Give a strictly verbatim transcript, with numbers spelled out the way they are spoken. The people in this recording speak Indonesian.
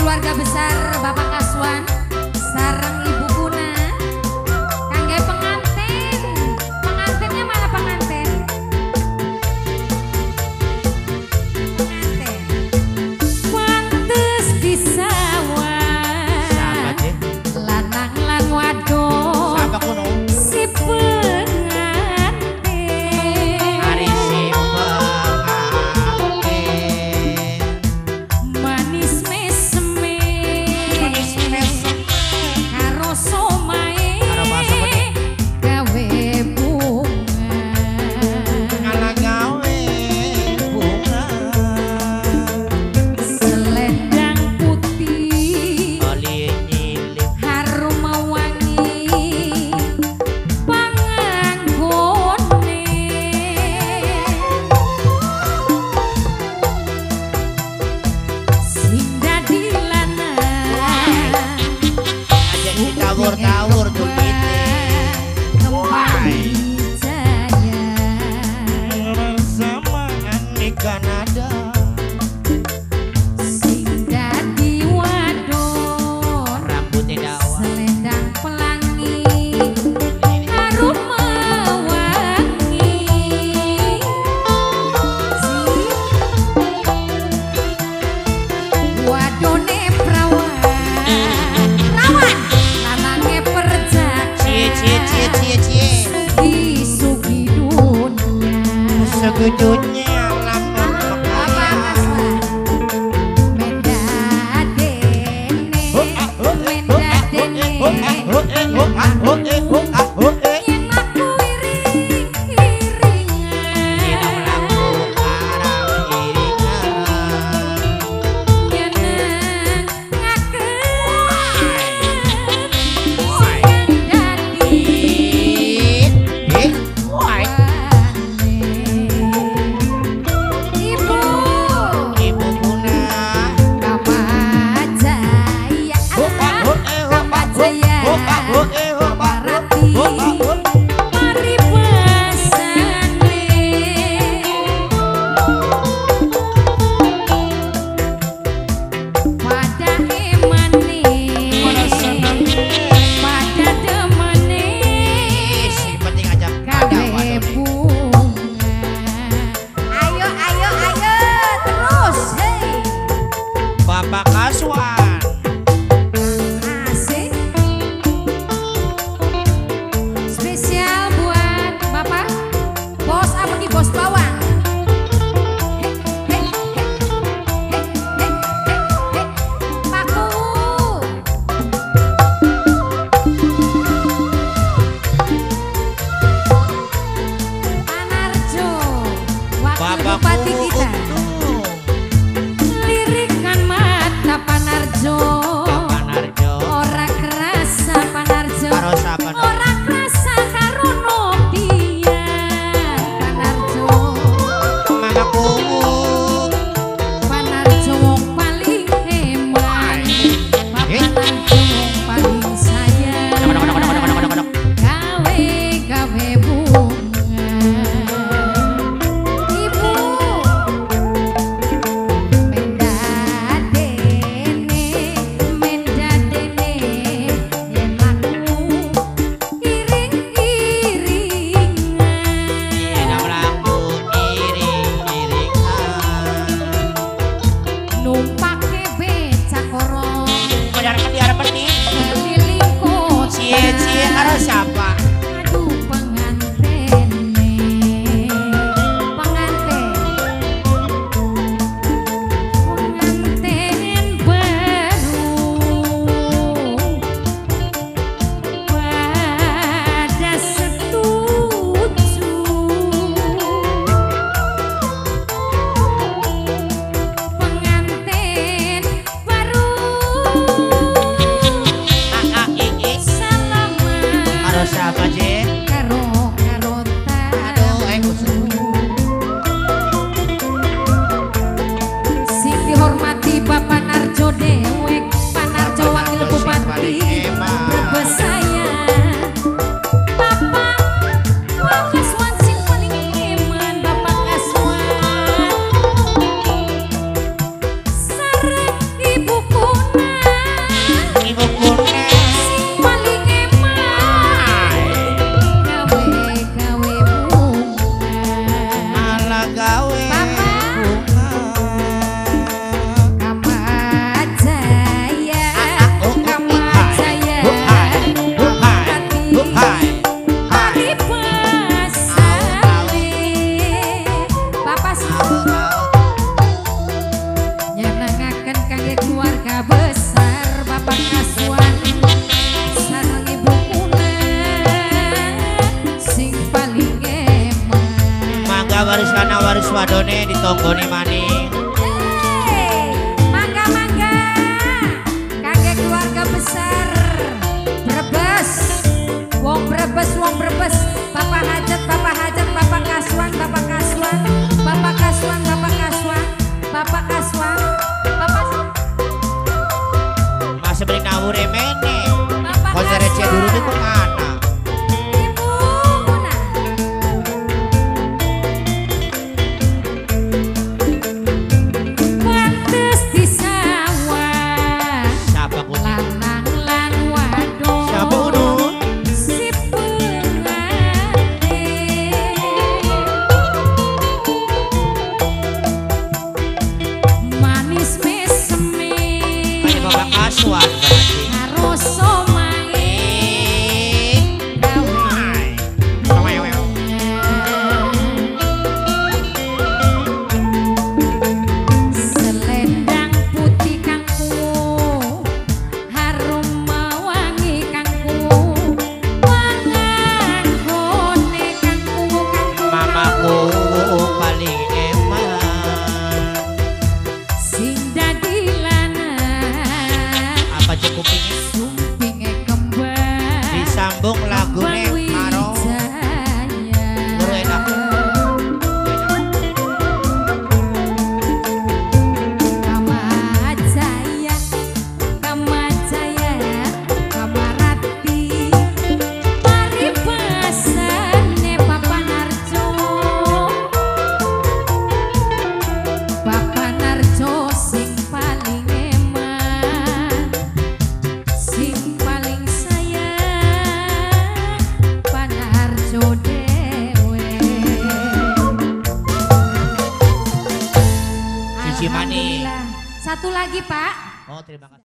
keluarga besar Bapak Kaswan sareng Ibu Kuna kangge pengantin. Pengantinnya mana pengantin? Pengantin pantes di sawah lanang lan wadon si pengantin hari si pengantin manis meseme karo somae gawe bunga ala gawe bunga selendang putih oli nyilih harum wangi panganggone sing dadi lanang aja ditawur-tawur duitnya kembali jaya sama di Kanada sing dadi wadon rambutnya dawa selendang pelangi harum wangi wadone prawan rawan lanange perjaka cie cie cie cie cie sugi sugi dunia segudutnya lampung Bapak Kaswan menda dene menda dene yen aku iring-iringan nyeneng ngaken sing dadi wane adone ditonggoni maning. Hey, mangga mangga, kakek keluarga besar Brebes, wong Brebes, wong Brebes, Bapak Hajat, Bapak Hajat, Bapak Kaswan, Bapak Kaswan, Bapak Kaswan, Bapak Kaswan, Bapak Kaswan, Bapak Masih beri ngawur emene. Bapak Konser Ece dulu tuh kok anak. Ibu Muna. Pantes di sawah. Siapa kuning? Lanang lan wadon. Siapa kudu? Si pengantin. Manis meseme. Kayak bapak kasuan berarti. Karo somae. Hai. Wew. Selendang putih kangku, harum mawangi kangku, wangan gone kangku kangku. Mamaku paling eman. Sing dadi lanang, Apa cukup ini? sumpinge kembang. Disambung lagune Maro. Guru enak. Kamajaya, Kamajaya, Kamarati, paribasane Bapak Narjo, Bapak Narjo sing paling eman, sing paling sayang, Pak Narjo dewe. Cici manis. Alhamdulillah. Satu lagi Pak. Oh, terima kasih.